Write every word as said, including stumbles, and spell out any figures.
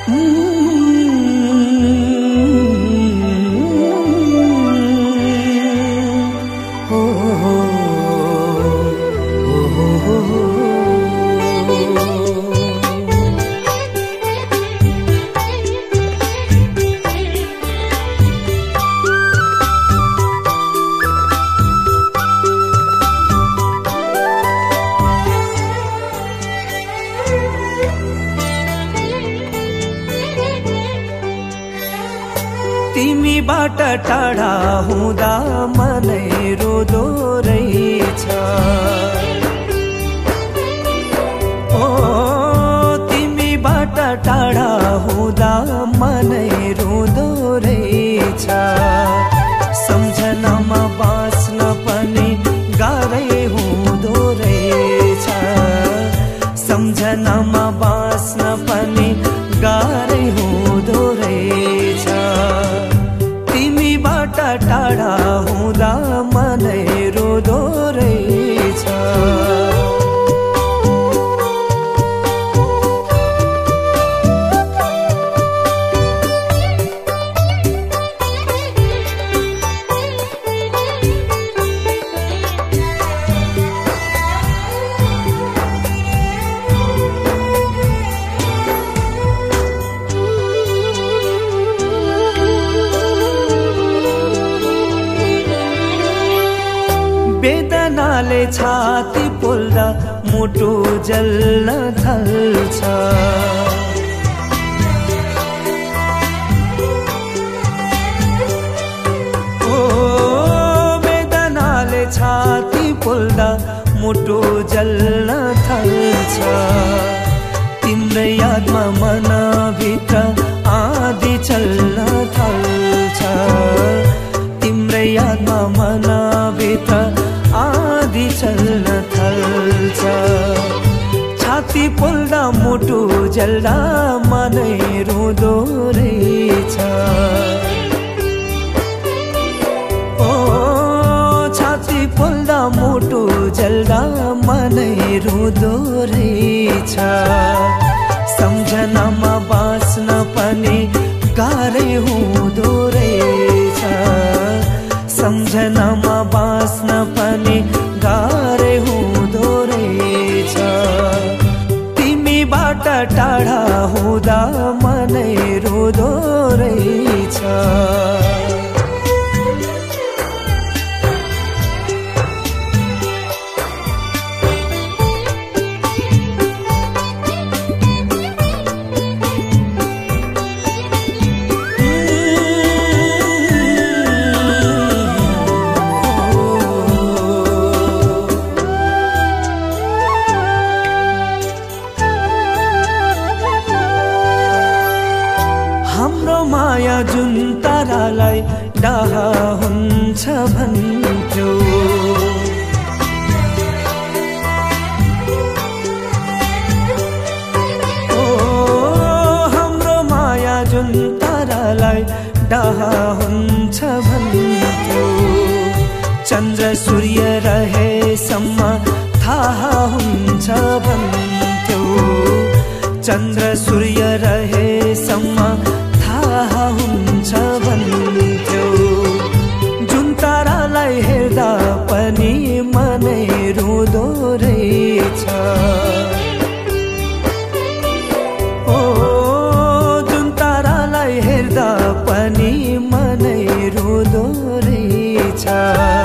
तिमीबाट टाढा हुँदा मनै रोदो रहेछ। ओ तिमीबाट टाढा हुँदा मनै रोदो रहेछ। सम्झनामा बाँच्न पनि गाह्रै हुँदो रहेछ। सम्झनामा बाँच्न पनि गाह्रै हुँदो रहेछ। तिमीबाट टाढा हुँदा मनै रोदो रहेछ। वेदनाले छाती पोल्दा मुटु जल्न थाल्छ। ओ वेदनाले छाती पोल्दा मुटु जल्न थाल्छ। तिम्रै यादमा मनभित्र आँधी चल्न थाल्छ। तिम्रै यादमा मनभित्र आँधी चल्न थाल्छ। छाती पोल्दा मुटु जल्दा मनै रुँदो रहेछ। ओ छाती पोल्दा मुटु जल्दा मनै रुँदो रहेछ। सम्झनामा बाँच्न पनि गाह्रै हुँदो रहेछ। सम्झनामा बाँच्न पनि गाह्रै हुँदो रहेछ। तिमीबाट टाढा हुँदा मनै रुँदो रहेछ। हाम्रो माया जुन तारालाई डाह हुन्छ भन्थ्यो। ओ हाम्रो माया जुन तारालाई डाह हुन्छ भन्थ्यो। चन्द्र सूर्य रहेसम्म थाहा हुन्छ भन्थ्यो। चन्द्र सूर्य रहेसम्म थाहा हुन्छ भन्थ्यो। जुन तारालाई हेर्दा पनि मनै रुँदो रहेछ। ओ जुन तारालाई हेर्दा पनि मनै रुँदो रहेछ।